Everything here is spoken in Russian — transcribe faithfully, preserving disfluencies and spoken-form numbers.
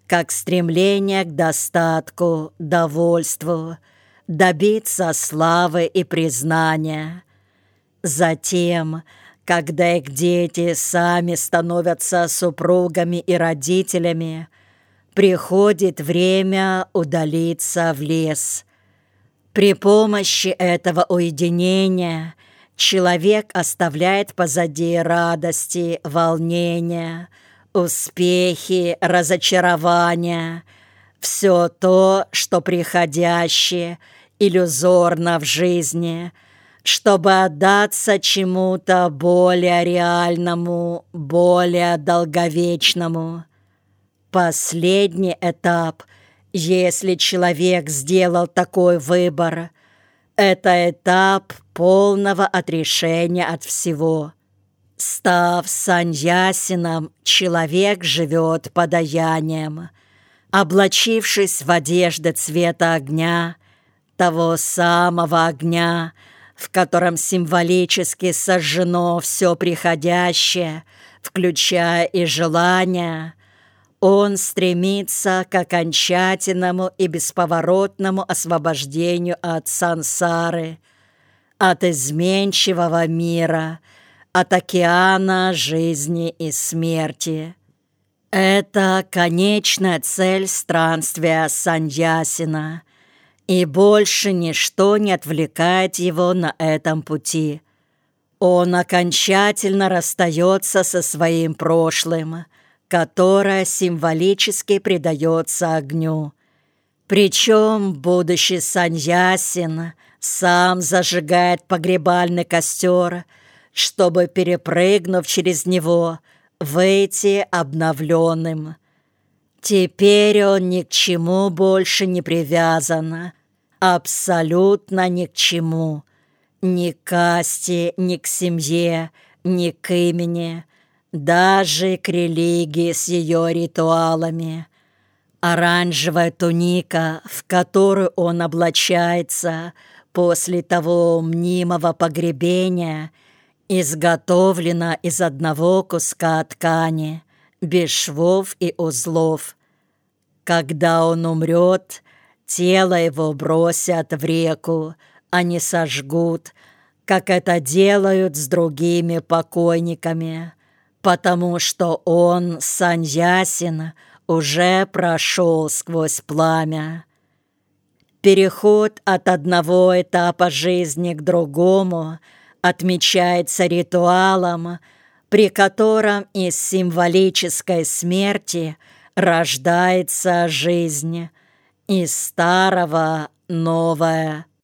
как стремление к достатку, довольству, добиться славы и признания. Затем, когда их дети сами становятся супругами и родителями, приходит время удалиться в лес. При помощи этого уединения человек оставляет позади радости, волнения, успехи, разочарования, все то, что приходящее, иллюзорно в жизни, чтобы отдаться чему-то более реальному, более долговечному. Последний этап, если человек сделал такой выбор, это этап полного отрешения от всего. Став саньясином, человек живет подаянием. Облачившись в одежды цвета огня, того самого огня, в котором символически сожжено все приходящее, включая и желания, он стремится к окончательному и бесповоротному освобождению от сансары, от изменчивого мира, от океана жизни и смерти. Это конечная цель странствия саньясина, и больше ничто не отвлекает его на этом пути. Он окончательно расстается со своим прошлым, которое символически предается огню. Причем будущий саньясин сам зажигает погребальный костер, чтобы, перепрыгнув через него, выйти обновленным. Теперь он ни к чему больше не привязан, абсолютно ни к чему, ни к касте, ни к семье, ни к имени, даже к религии с ее ритуалами. Оранжевая туника, в которую он облачается после того мнимого погребения, изготовлена из одного куска ткани, без швов и узлов. Когда он умрет, тело его бросят в реку, а не сожгут, как это делают с другими покойниками, потому что он, саньясин, уже прошел сквозь пламя. Переход от одного этапа жизни к другому отмечается ритуалом, при котором из символической смерти рождается жизнь, из старого — новое.